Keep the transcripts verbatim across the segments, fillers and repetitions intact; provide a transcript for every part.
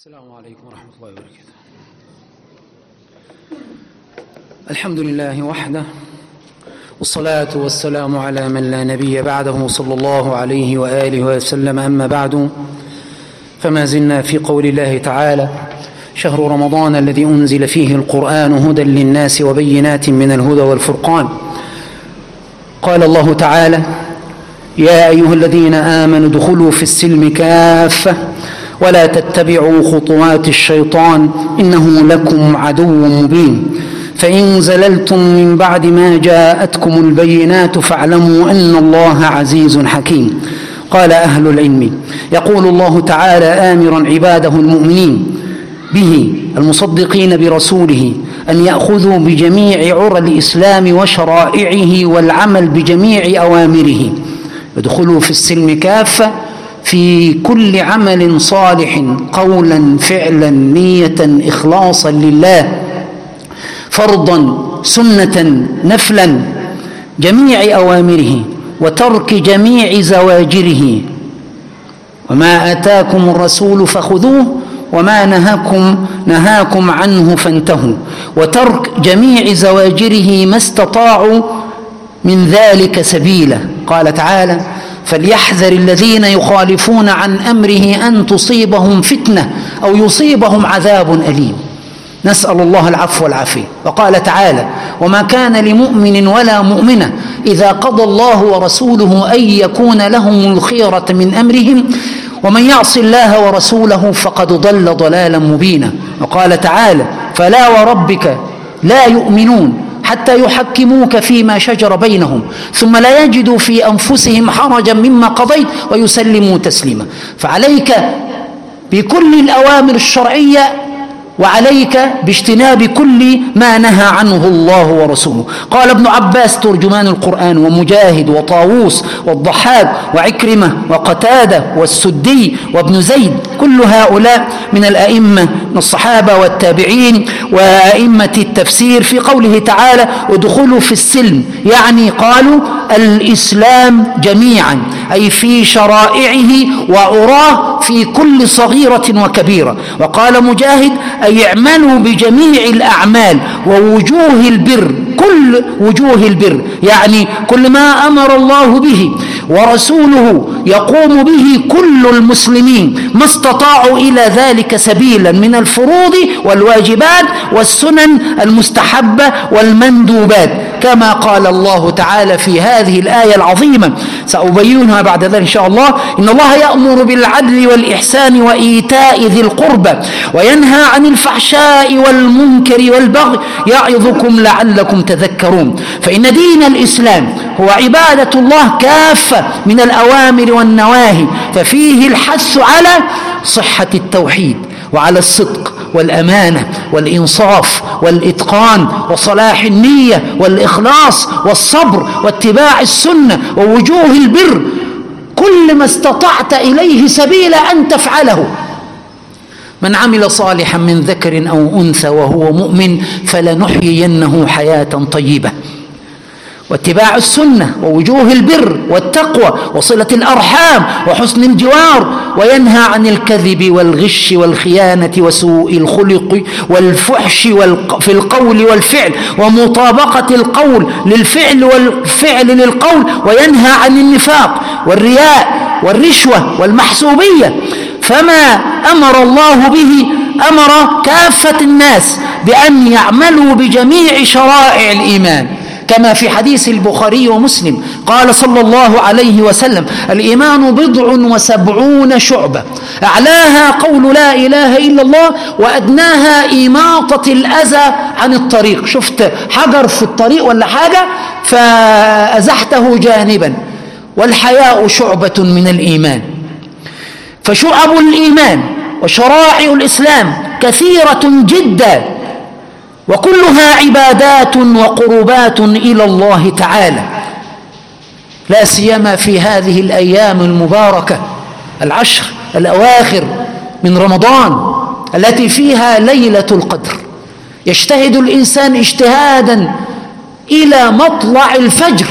السلام عليكم ورحمة الله وبركاته. الحمد لله وحده، والصلاة والسلام على من لا نبي بعده صلى الله عليه وآله وسلم. أما بعد، فما زلنا في قول الله تعالى: شهر رمضان الذي أنزل فيه القرآن هدى للناس وبينات من الهدى والفرقان. قال الله تعالى: يا أيها الذين آمنوا ادخلوا في السلم كافة ولا تتبعوا خطوات الشيطان إنه لكم عدو مبين، فإن زللتم من بعد ما جاءتكم البينات فاعلموا أن الله عزيز حكيم. قال أهل العلم: يقول الله تعالى آمرا عباده المؤمنين به المصدقين برسوله أن يأخذوا بجميع عرى الإسلام وشرائعه والعمل بجميع أوامره. ادخلوا في السلم كافة في كل عمل صالح، قولا فعلا نية إخلاصا لله، فرضا سنة نفلا، جميع أوامره وترك جميع زواجره. وما آتاكم الرسول فخذوه وما نهاكم نهاكم عنه فانتهوا، وترك جميع زواجره ما استطاعوا من ذلك سبيلا. قال تعالى: فليحذر الذين يخالفون عن أمره أن تصيبهم فتنة أو يصيبهم عذاب أليم. نسأل الله العفو والعافية. وقال تعالى: وما كان لمؤمن ولا مؤمنة إذا قضى الله ورسوله أن يكون لهم الخيرة من أمرهم ومن يعص الله ورسوله فقد ضل ضلالا مبينا. وقال تعالى: فلا وربك لا يؤمنون حتى يحكموك فيما شجر بينهم ثم لا يجدوا في أنفسهم حرجا مما قضيت ويسلموا تسليما. فعليك بكل الأوامر الشرعية، وعليك باجتناب كل ما نهى عنه الله ورسوله. قال ابن عباس ترجمان القرآن، ومجاهد وطاووس والضحاك وعكرمة وقتادة والسدي وابن زيد، كل هؤلاء من الأئمة من الصحابة والتابعين وأئمة التفسير، في قوله تعالى: ادخلوا في السلم، يعني قالوا الإسلام جميعا، أي في شرائعه وعراه في كل صغيرة وكبيرة. وقال مجاهد: أي اعملوا بجميع الأعمال ووجوه البر، كل وجوه البر، يعني كل ما أمر الله به ورسوله يقوم به كل المسلمين ما استطاعوا إلى ذلك سبيلا من الفروض والواجبات والسنن المستحبة والمندوبات، كما قال الله تعالى في هذه الآية العظيمة، سأبينها بعد ذلك إن شاء الله: إن الله يأمر بالعدل والإحسان وإيتاء ذي القربى وينهى عن الفحشاء والمنكر والبغي يعظكم لعلكم تذكرون. فإن دين الإسلام هو عبادة الله كافة من الأوامر والنواهي، ففيه الحث على صحة التوحيد وعلى الصدق والأمانة والإنصاف والإتقان وصلاح النية والإخلاص والصبر واتباع السنة ووجوه البر، كل ما استطعت إليه سبيلا أن تفعله. من عمل صالحا من ذكر أو أنثى وهو مؤمن فلنحيينه حياة طيبة. واتباع السنة ووجوه البر والتقوى وصلة الأرحام وحسن الجوار، وينهى عن الكذب والغش والخيانة وسوء الخلق والفحش في القول والفعل ومطابقة القول للفعل والفعل للقول، وينهى عن النفاق والرياء والرشوة والمحسوبية. فما أمر الله به أمر كافة الناس بأن يعملوا بجميع شرائع الإيمان، كما في حديث البخاري ومسلم قال صلى الله عليه وسلم: الإيمان بضع وسبعون شعبة، أعلاها قول لا إله إلا الله وأدناها إماطة الأذى عن الطريق. شفت حجر في الطريق ولا حاجة فأزحته جانبا. والحياء شعبة من الإيمان. فشعب الإيمان وشرائع الإسلام كثيرة جدا، وكلها عبادات وقربات إلى الله تعالى، لا سيما في هذه الأيام المباركة العشر الأواخر من رمضان التي فيها ليلة القدر. يجتهد الإنسان اجتهادا إلى مطلع الفجر،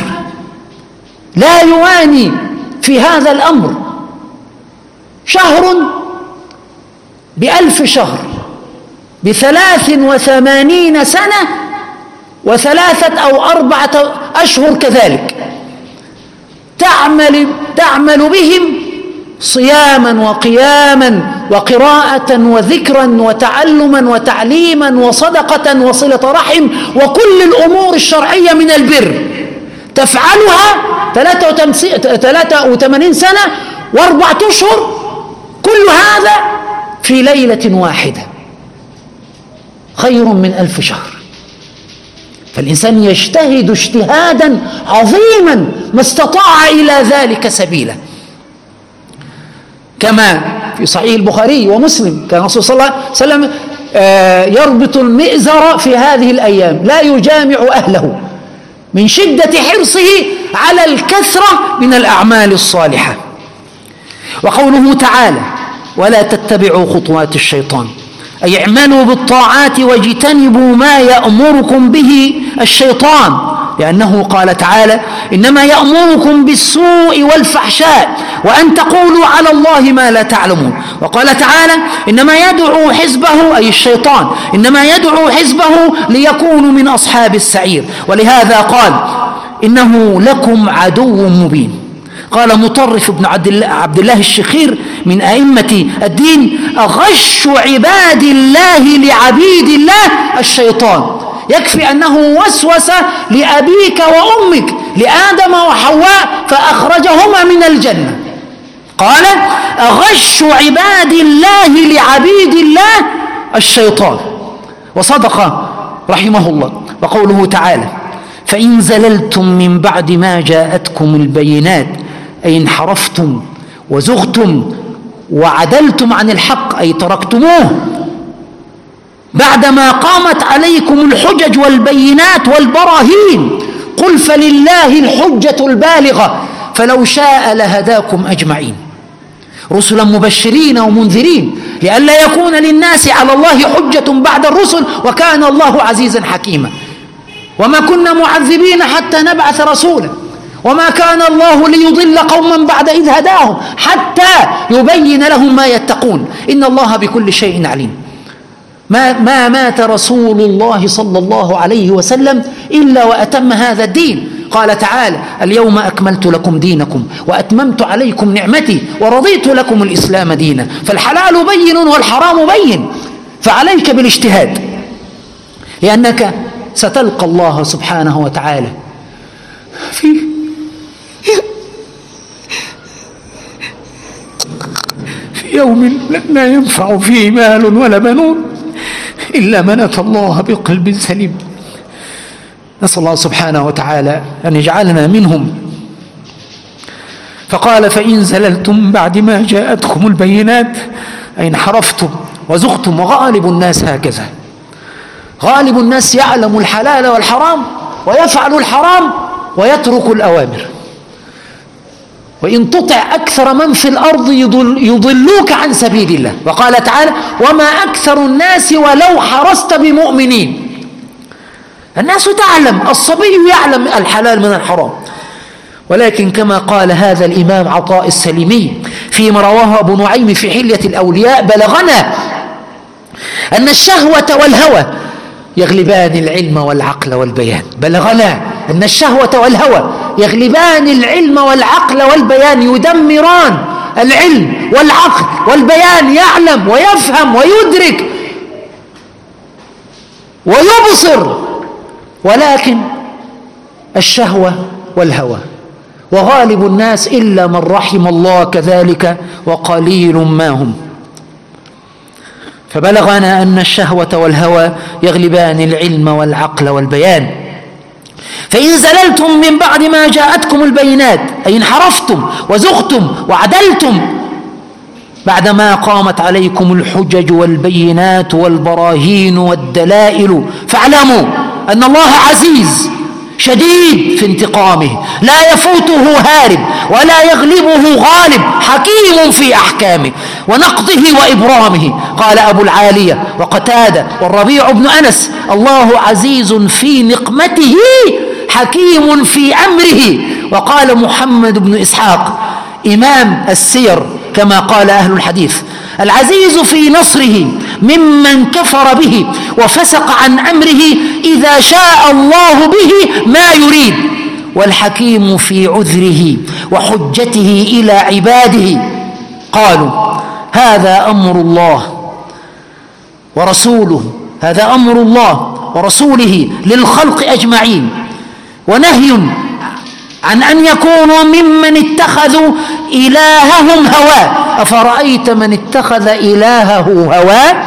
لا يواني في هذا الأمر. شهر بألف شهر بثلاث وثمانين سنة وثلاثة أو أربعة أشهر كذلك، تعمل, تعمل بهم صياما وقياما وقراءة وذكرا وتعلما وتعليما وصدقة وصلة رحم وكل الأمور الشرعية من البر، تفعلها ثلاثة وثمانين سنة وأربعة أشهر، كل هذا في ليلة واحدة، خير من ألف شهر. فالإنسان يجتهد اجتهادا عظيما ما استطاع إلى ذلك سبيلا. كما في صحيح البخاري ومسلم كان الرسول صلى الله عليه وسلم يربط المئزر في هذه الأيام، لا يجامع أهله من شدة حرصه على الكثرة من الأعمال الصالحة. وقوله تعالى: ولا تتبعوا خطوات الشيطان، أي اعملوا بالطاعات واجتنبوا ما يأمركم به الشيطان، لأنه قال تعالى: إنما يأمركم بالسوء والفحشاء وأن تقولوا على الله ما لا تعلمون. وقال تعالى: إنما يدعو حزبه، أي الشيطان، إنما يدعو حزبه ليكونوا من أصحاب السعير. ولهذا قال: إنه لكم عدو مبين. قال مطرف بن عبد الله الشخير من أئمة الدين: أغش عباد الله لعبيد الله الشيطان، يكفي أنه وسوس لأبيك وأمك لآدم وحواء فأخرجهما من الجنة. قال: أغش عباد الله لعبيد الله الشيطان. وصدق رحمه الله. وقوله تعالى: فإن زللتم من بعد ما جاءتكم البينات، أي انحرفتم وزغتم وعدلتم عن الحق، أي تركتموه بعدما قامت عليكم الحجج والبينات والبراهين، قل فلله الحجة البالغة فلو شاء لهداكم أجمعين، رسلا مبشرين ومنذرين لئلا يكون للناس على الله حجة بعد الرسل وكان الله عزيزا حكيما. وما كنا معذبين حتى نبعث رسولا وما كان الله ليضل قوما بعد إذ هداهم حتى يبين لهم ما يتقون إن الله بكل شيء عليم. ما, ما مات رسول الله صلى الله عليه وسلم إلا وأتم هذا الدين. قال تعالى: اليوم أكملت لكم دينكم وأتممت عليكم نعمتي ورضيت لكم الإسلام دينا. فالحلال بين والحرام بين، فعليك بالاجتهاد، لأنك ستلقى الله سبحانه وتعالى في في يوم لا ينفع فيه مال ولا بنون إلا من أتى الله بقلب سليم. نسأل الله سبحانه وتعالى أن يجعلنا منهم. فقال: فإن زللتم بعد ما جاءتكم البينات، أي انحرفتم وزغتم. وغالب الناس هكذا، غالب الناس يعلم الحلال والحرام ويفعل الحرام ويترك الأوامر. وإن تطع أكثر من في الأرض يضل يضلوك عن سبيل الله. وقال تعالى: وما أكثر الناس ولو حرصت بمؤمنين. الناس تعلم، الصبي يعلم الحلال من الحرام، ولكن كما قال هذا الإمام عطاء السليمي فيما رواه أبو نعيم في حلية الأولياء: بلغنا أن الشهوة والهوى يغلبان العلم والعقل والبيان. بلغنا أن الشهوة والهوى يغلبان العلم والعقل والبيان، يدمران العلم والعقل والبيان، يعلم ويفهم ويدرك ويبصر، ولكن الشهوة والهوى. وغالب الناس إلا من رحم الله كذلك وقليل ما هم. فبلغنا أن الشهوة والهوى يغلبان العلم والعقل والبيان. فإن زللتم من بعد ما جاءتكم البينات، أي انحرفتم وزغتم وعدلتم بعدما قامت عليكم الحجج والبينات والبراهين والدلائل، فاعلموا أن الله عزيز شديد في انتقامه، لا يفوته هارب ولا يغلبه غالب، حكيم في أحكامه ونقضه وإبرامه. قال أبو العالية وقتادة والربيع بن أنس: الله عزيز في نقمته حكيم في أمره. وقال محمد بن إسحاق إمام السير كما قال أهل الحديث: العزيز في نصره ممن كفر به وفسق عن أمره إذا شاء الله به ما يريد، والحكيم في عذره وحجته إلى عباده. قالوا هذا أمر الله ورسوله، هذا أمر الله ورسوله للخلق أجمعين، ونهي عن أن يكونوا ممن اتخذوا إلههم هواه. أفرأيت من اتخذ إلهه هواه؟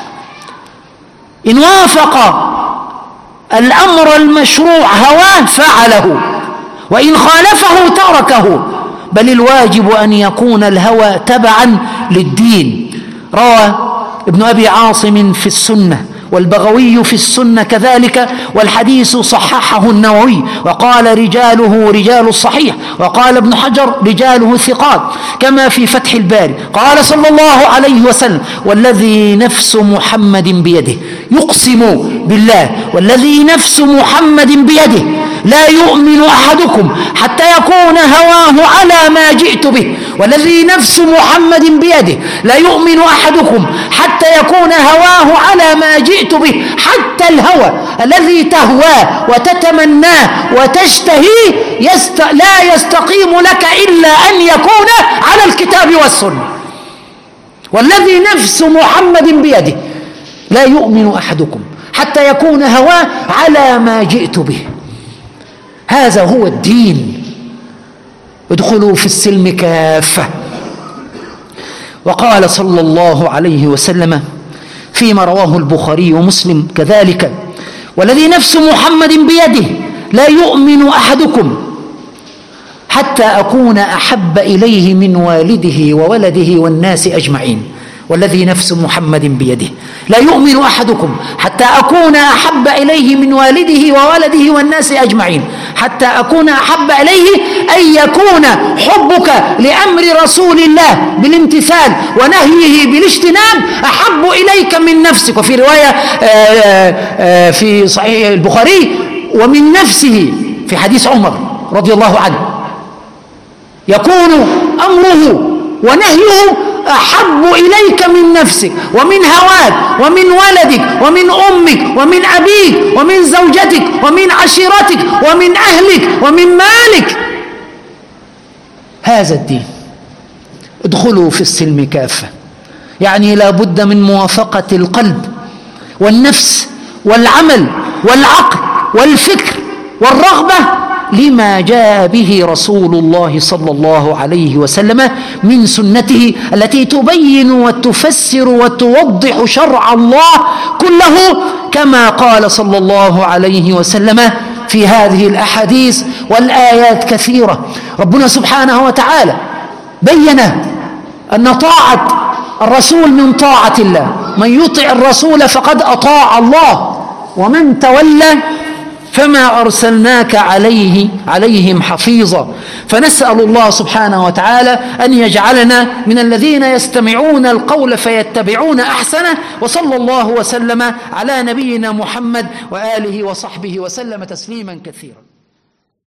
إن وافق الأمر المشروع هواه فعله، وإن خالفه تركه، بل الواجب أن يكون الهوى تبعا للدين. روى ابن أبي عاصم في السنة والبغوي في السنة كذلك، والحديث صححه النووي وقال رجاله رجال الصحيح، وقال ابن حجر رجاله ثقات، كما في فتح الباري. قال صلى الله عليه وسلم: والذي نفس محمد بيده، يقسم بالله والذي نفس محمد بيده لا يؤمن أحدكم حتى يكون هواه على ما جئت به، والذي نفس محمد بيده لا يؤمن أحدكم حتى يكون هواه على ما جئت به، حتى الهوى الذي تهواه وتتمناه وتشتهيه يست... لا يستقيم لك إلا أن يكون على الكتاب والسنة. والذي نفس محمد بيده لا يؤمن أحدكم حتى يكون هواه على ما جئت به. هذا هو الدين. ادخلوا في السلم كافة. وقال صلى الله عليه وسلم فيما رواه البخاري ومسلم كذلك: والذي نفس محمد بيده لا يؤمن أحدكم حتى أكون أحب إليه من والده وولده والناس أجمعين. والذي نفس محمد بيده لا يؤمن أحدكم حتى أكون أحب إليه من والده وولده والناس أجمعين. حتى أكون أحب إليه أن يكون حبك لأمر رسول الله بالامتثال ونهيه بالاجتناب أحب إليك من نفسك. وفي رواية في صحيح البخاري: ومن نفسه، في حديث عمر رضي الله عنه، يكون أمره ونهيه أحب إليك من نفسك ومن هواك ومن ولدك ومن أمك ومن أبيك ومن زوجتك ومن عشيرتك ومن أهلك ومن مالك. هذا الدين. ادخلوا في السلم كافة، يعني لا بد من موافقة القلب والنفس والعمل والعقل والفكر والرغبة لما جاء به رسول الله صلى الله عليه وسلم من سنته التي تبين وتفسر وتوضح شرع الله كله، كما قال صلى الله عليه وسلم في هذه الأحاديث والآيات كثيرة. ربنا سبحانه وتعالى بين أن طاعة الرسول من طاعة الله، من يطع الرسول فقد أطاع الله، ومن تولى فما أرسلناك عليه عليهم حفيظا. فنسأل الله سبحانه وتعالى أن يجعلنا من الذين يستمعون القول فيتبعون أحسنه. وصلى الله وسلم على نبينا محمد وآله وصحبه وسلم تسليما كثيرا.